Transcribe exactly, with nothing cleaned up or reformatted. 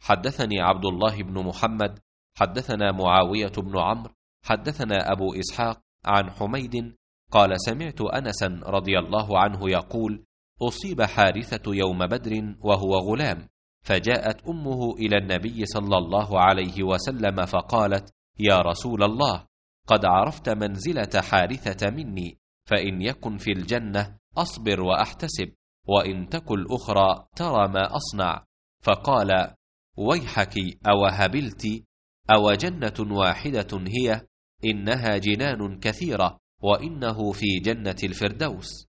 حدثني عبد الله بن محمد حدثنا معاوية بن عمرو حدثنا أبو إسحاق عن حميد قال سمعت أنسا رضي الله عنه يقول أصيب حارثة يوم بدر وهو غلام، فجاءت أمه إلى النبي صلى الله عليه وسلم فقالت يا رسول الله قد عرفت منزلة حارثة مني، فإن يكن في الجنة أصبر وأحتسب، وإن تك الأخرى ترى ما أصنع. فقال ويحك أو هبلت أو جنة واحدة هي، إنها جنان كثيرة وإنه في جنة الفردوس.